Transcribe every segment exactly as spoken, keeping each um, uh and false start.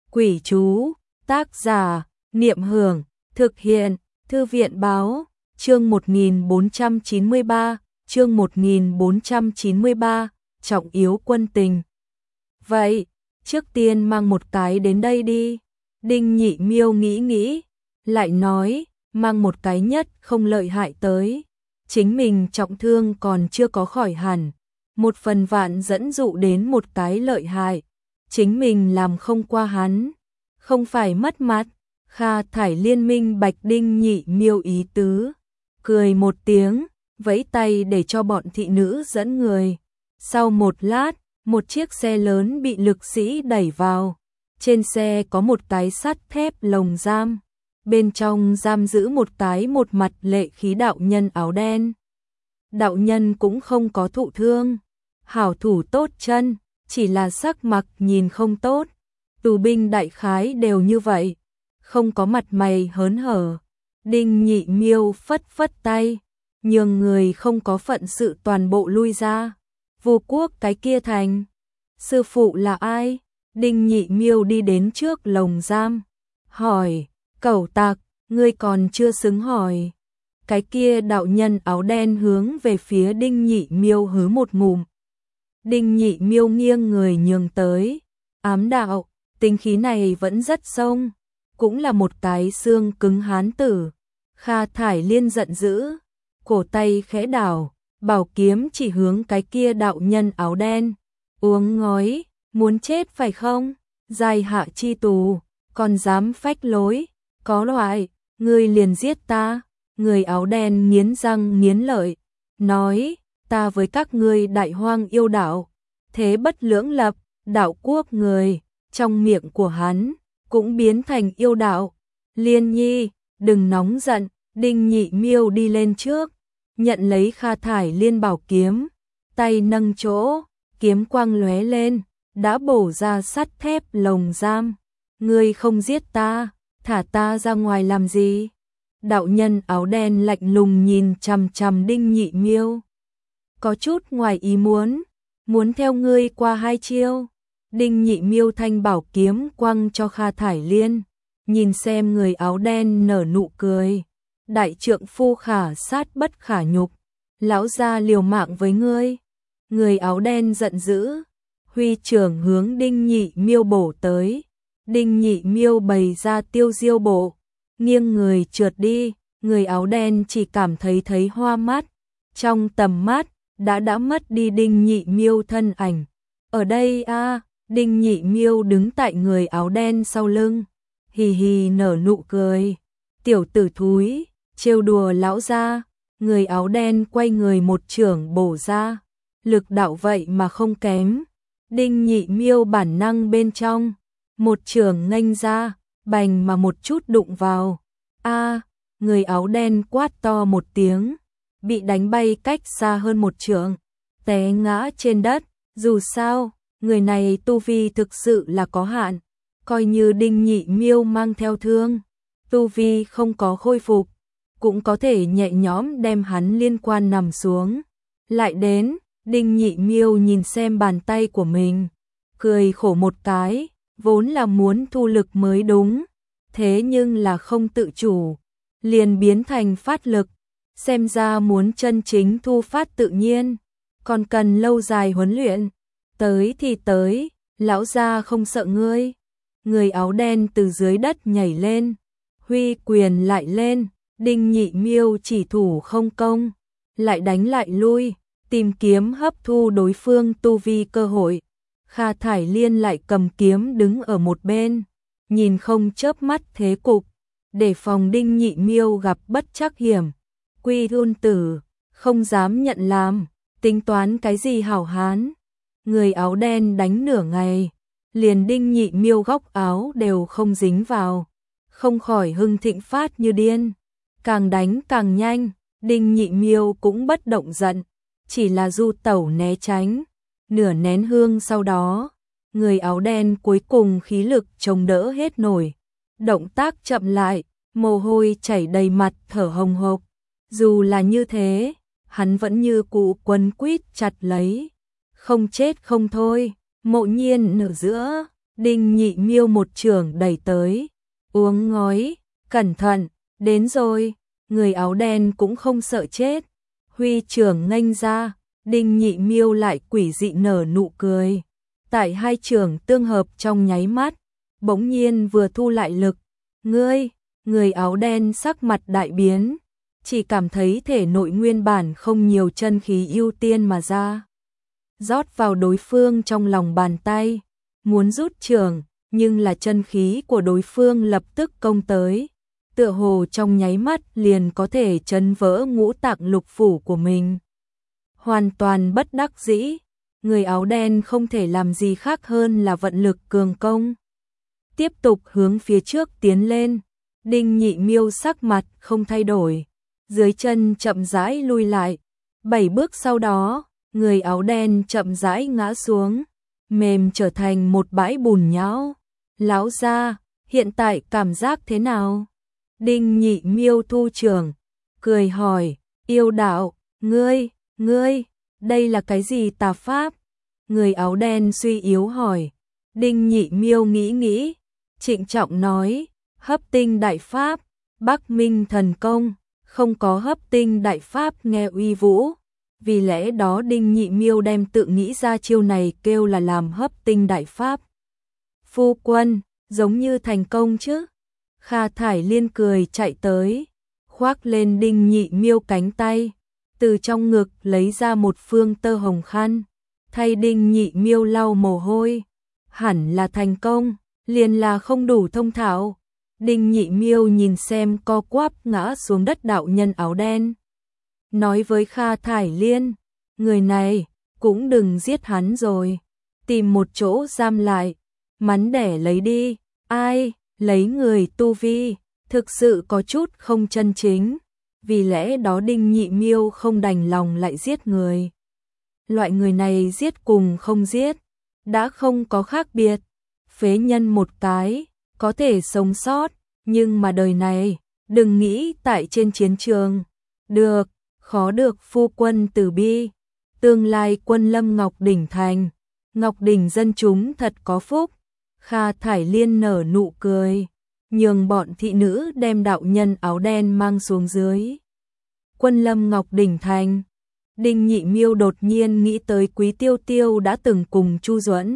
Quỷ chú, tác giả, Niệm Hưởng, thực hiện, Thư viện báo, chương một nghìn bốn trăm chín mươi ba, chương một nghìn bốn trăm chín mươi ba, trọng yếu quân tình. Vậy, trước tiên mang một cái đến đây đi. Đinh Nhị Miêu nghĩ nghĩ, lại nói, mang một cái nhất không lợi hại tới. Chính mình trọng thương còn chưa có khỏi hẳn, một phần vạn dẫn dụ đến một cái lợi hại. Chính mình làm không qua hắn, không phải mất mặt. Kha Thải Liên minh bạch Đinh Nhị Miêu ý tứ, cười một tiếng, vẫy tay để cho bọn thị nữ dẫn người. Sau một lát, một chiếc xe lớn bị lực sĩ đẩy vào. Trên xe có một cái sắt thép lồng giam, bên trong giam giữ một cái một mặt lệ khí đạo nhân áo đen. Đạo nhân cũng không có thụ thương, hảo thủ tốt chân, chỉ là sắc mặt nhìn không tốt. Tù binh đại khái đều như vậy, không có mặt mày hớn hở. Đinh Nhị Miêu phất phất tay, nhường người không có phận sự toàn bộ lui ra. Vô Quốc cái kia thành, sư phụ là ai? Đinh Nhị Miêu đi đến trước lồng giam, hỏi, cẩu tặc, ngươi còn chưa xứng hỏi. Cái kia đạo nhân áo đen hướng về phía Đinh Nhị Miêu hứ một ngụm. Đinh Nhị Miêu nghiêng người nhường tới, ám đạo, tính khí này vẫn rất sông, cũng là một cái xương cứng hán tử. Kha Thải Liên giận dữ, cổ tay khẽ đảo, bảo kiếm chỉ hướng cái kia đạo nhân áo đen. Uống ngói, muốn chết phải không? Giai hạ chi tù, còn dám phách lối, có loại, ngươi liền giết ta. Người áo đen nghiến răng nghiến lợi, nói, ta với các ngươi đại hoang yêu đạo, thế bất lưỡng lập, đạo quốc người, trong miệng của hắn, cũng biến thành yêu đạo. Liên Nhi, đừng nóng giận. Đinh Nhị Miêu đi lên trước, nhận lấy Kha Thải Liên bảo kiếm, tay nâng chỗ, kiếm quang lóe lên, đã bổ ra sắt thép lồng giam. Ngươi không giết ta, thả ta ra ngoài làm gì? Đạo nhân áo đen lạnh lùng nhìn chằm chằm Đinh Nhị Miêu, có chút ngoài ý muốn, muốn theo ngươi qua hai chiêu. Đinh Nhị Miêu thanh bảo kiếm quăng cho Kha Thải Liên, nhìn xem người áo đen nở nụ cười. Đại trượng phu khả sát bất khả nhục, lão gia liều mạng với ngươi. Người áo đen giận dữ, huy trưởng hướng Đinh Nhị Miêu bổ tới. Đinh Nhị Miêu bày ra tiêu diêu bộ, nghiêng người trượt đi. Người áo đen chỉ cảm thấy thấy hoa mắt, trong tầm mắt đã đã mất đi Đinh Nhị Miêu thân ảnh. Ở đây a, à, Đinh Nhị Miêu đứng tại người áo đen sau lưng, hì hì nở nụ cười. Tiểu tử thúi, trêu đùa lão gia. Người áo đen quay người một chưởng bổ ra, lực đạo vậy mà không kém. Đinh Nhị Miêu bản năng bên trong, một chưởng nghênh ra, bành mà một chút đụng vào. A, à, người áo đen quát to một tiếng, bị đánh bay cách xa hơn một chưởng, té ngã trên đất. Dù sao, người này tu vi thực sự là có hạn, coi như Đinh Nhị Miêu mang theo thương, tu vi không có khôi phục, cũng có thể nhẹ nhõm đem hắn liên quan nằm xuống. Lại đến, Đinh Nhị Miêu nhìn xem bàn tay của mình, cười khổ một cái, vốn là muốn thu lực mới đúng, thế nhưng là không tự chủ, liền biến thành phát lực. Xem ra muốn chân chính thu phát tự nhiên, còn cần lâu dài huấn luyện. Tới thì tới, lão gia không sợ ngươi. Người áo đen từ dưới đất nhảy lên, huy quyền lại lên. Đinh Nhị Miêu chỉ thủ không công, lại đánh lại lui, tìm kiếm hấp thu đối phương tu vi cơ hội. Kha Thải Liên lại cầm kiếm đứng ở một bên, nhìn không chớp mắt thế cục, để phòng Đinh Nhị Miêu gặp bất trắc hiểm. Quy Thôn tử, không dám nhận làm, tính toán cái gì hảo hán. Người áo đen đánh nửa ngày, liền Đinh Nhị Miêu góc áo đều không dính vào, không khỏi hưng thịnh phát như điên. Càng đánh càng nhanh, Đinh Nhị Miêu cũng bất động giận, chỉ là du tẩu né tránh. Nửa nén hương sau đó, người áo đen cuối cùng khí lực chống đỡ hết nổi, động tác chậm lại, mồ hôi chảy đầy mặt, thở hồng hộc. Dù là như thế, hắn vẫn như cũ quấn quýt chặt lấy, không chết không thôi. Mộ Nhiên ở giữa, Đinh Nhị Miêu một chưởng đẩy tới, uống ngói, cẩn thận, đến rồi, người áo đen cũng không sợ chết, huy chưởng nghênh ra, Đinh Nhị Miêu lại quỷ dị nở nụ cười, tại hai chưởng tương hợp trong nháy mắt, bỗng nhiên vừa thu lại lực, ngươi, người áo đen sắc mặt đại biến, chỉ cảm thấy thể nội nguyên bản không nhiều chân khí ưu tiên mà ra, rót vào đối phương trong lòng bàn tay, muốn rút chưởng, nhưng là chân khí của đối phương lập tức công tới, tựa hồ trong nháy mắt liền có thể chấn vỡ ngũ tạng lục phủ của mình. Hoàn toàn bất đắc dĩ, người áo đen không thể làm gì khác hơn là vận lực cường công. Tiếp tục hướng phía trước tiến lên, Đinh Nhị Miêu sắc mặt không thay đổi, dưới chân chậm rãi lui lại, bảy bước sau đó, người áo đen chậm rãi ngã xuống, mềm trở thành một bãi bùn nhão. Lão gia, hiện tại cảm giác thế nào? Đinh Nhị Miêu thu chưởng, cười hỏi, yêu đạo, ngươi, ngươi, đây là cái gì tà pháp? Người áo đen suy yếu hỏi. Đinh Nhị Miêu nghĩ nghĩ, trịnh trọng nói, hấp tinh đại pháp, Bắc Minh thần công, không có hấp tinh đại pháp nghe uy vũ. Vì lẽ đó Đinh Nhị Miêu đem tự nghĩ ra chiêu này kêu là làm hấp tinh đại pháp. Phu quân, giống như thành công chứ? Kha Thải Liên cười chạy tới, khoác lên Đinh Nhị Miêu cánh tay, từ trong ngực lấy ra một phương tơ hồng khăn, thay Đinh Nhị Miêu lau mồ hôi. Hẳn là thành công, liền là không đủ thông thạo. Đinh Nhị Miêu nhìn xem co quắp ngã xuống đất đạo nhân áo đen, nói với Kha Thải Liên, người này cũng đừng giết hắn rồi, tìm một chỗ giam lại, mắn đẻ lấy đi. Ai, lấy người tu vi, thực sự có chút không chân chính, vì lẽ đó Đinh Nhị Miêu không đành lòng lại giết người. Loại người này giết cùng không giết, đã không có khác biệt, phế nhân một cái, có thể sống sót, nhưng mà đời này, đừng nghĩ tại trên chiến trường, được, khó được phu quân từ bi, tương lai quân lâm Ngọc Đỉnh thành, Ngọc Đỉnh dân chúng thật có phúc. Kha Thải Liên nở nụ cười, nhường bọn thị nữ đem đạo nhân áo đen mang xuống dưới. Quân lâm Ngọc Đỉnh thành, Đinh Nhị Miêu đột nhiên nghĩ tới Quý Tiêu Tiêu đã từng cùng Chu Duẫn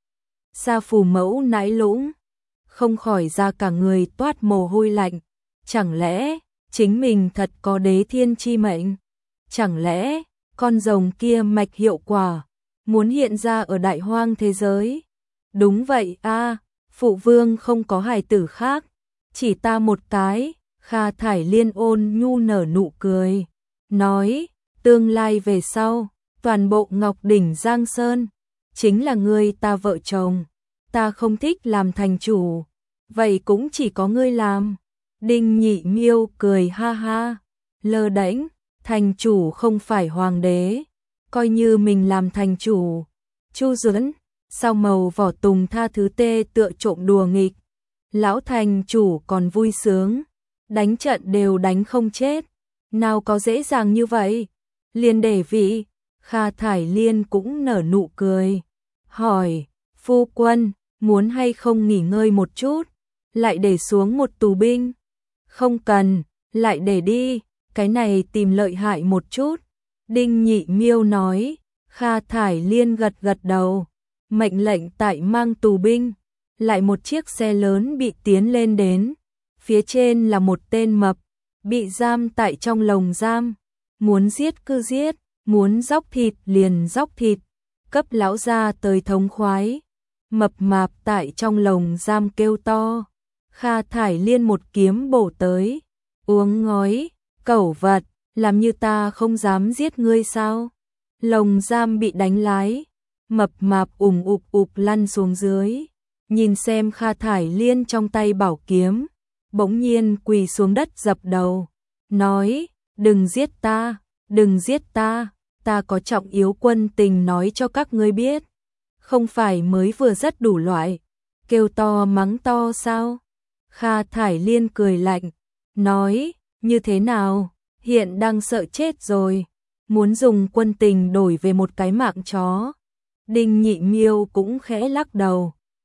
Sa phù mẫu nãi lũng, không khỏi ra cả người toát mồ hôi lạnh, chẳng lẽ chính mình thật có đế thiên chi mệnh, chẳng lẽ con rồng kia mạch hiệu quả muốn hiện ra ở đại hoang thế giới. Đúng vậy a, à, phụ vương không có hài tử khác, chỉ ta một cái. Kha Thải Liên ôn nhu nở nụ cười, nói, tương lai về sau, toàn bộ Ngọc Đỉnh Giang Sơn, chính là ngươi ta vợ chồng, ta không thích làm thành chủ, vậy cũng chỉ có ngươi làm. Đinh Nhị Miêu cười ha ha, lơ đễnh, thành chủ không phải hoàng đế, coi như mình làm thành chủ. Chu Duẫn Sao màu vỏ tùng tha thứ tê tựa trộm đùa nghịch, lão thành chủ còn vui sướng, đánh trận đều đánh không chết, nào có dễ dàng như vậy, liền để vị. Kha Thải Liên cũng nở nụ cười, hỏi, phu quân, muốn hay không nghỉ ngơi một chút, lại để xuống một tù binh? Không cần, lại để đi, cái này tìm lợi hại một chút. Đinh Nhị Miêu nói. Kha Thải Liên gật gật đầu, mệnh lệnh tại mang tù binh, lại một chiếc xe lớn bị tiến lên đến, phía trên là một tên mập, bị giam tại trong lồng giam, muốn giết cứ giết, muốn dóc thịt liền dóc thịt, cấp lão gia tới thống khoái. Mập mạp tại trong lồng giam kêu to, Kha Thải Liên một kiếm bổ tới, uống ngói, cẩu vật, làm như ta không dám giết ngươi sao? Lồng giam bị đánh lái, mập mạp ủng ụp ụp lăn xuống dưới, nhìn xem Kha Thải Liên trong tay bảo kiếm, bỗng nhiên quỳ xuống đất dập đầu, nói, đừng giết ta, đừng giết ta, ta có trọng yếu quân tình nói cho các ngươi biết, không phải mới vừa rất đủ loại, kêu to mắng to sao? Kha Thải Liên cười lạnh, nói, như thế nào, hiện đang sợ chết rồi, muốn dùng quân tình đổi về một cái mạng chó. Đinh Nhị Miêu cũng khẽ lắc đầu,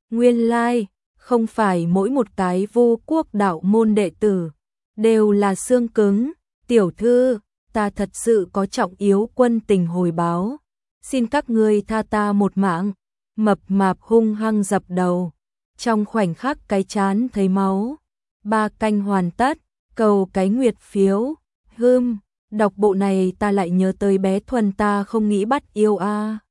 Nguyên lai, like, không phải mỗi một cái Vô Quốc đạo môn đệ tử đều là xương cứng, tiểu thư, ta thật sự có trọng yếu quân tình hồi báo, xin các ngươi tha ta một mạng. Mập mạp hung hăng dập đầu, trong khoảnh khắc cái chán thấy máu. Ba canh hoàn tất, cầu cái nguyệt phiếu. Hừm, đọc bộ này ta lại nhớ tới bé Thuần, ta không nghĩ bắt yêu a.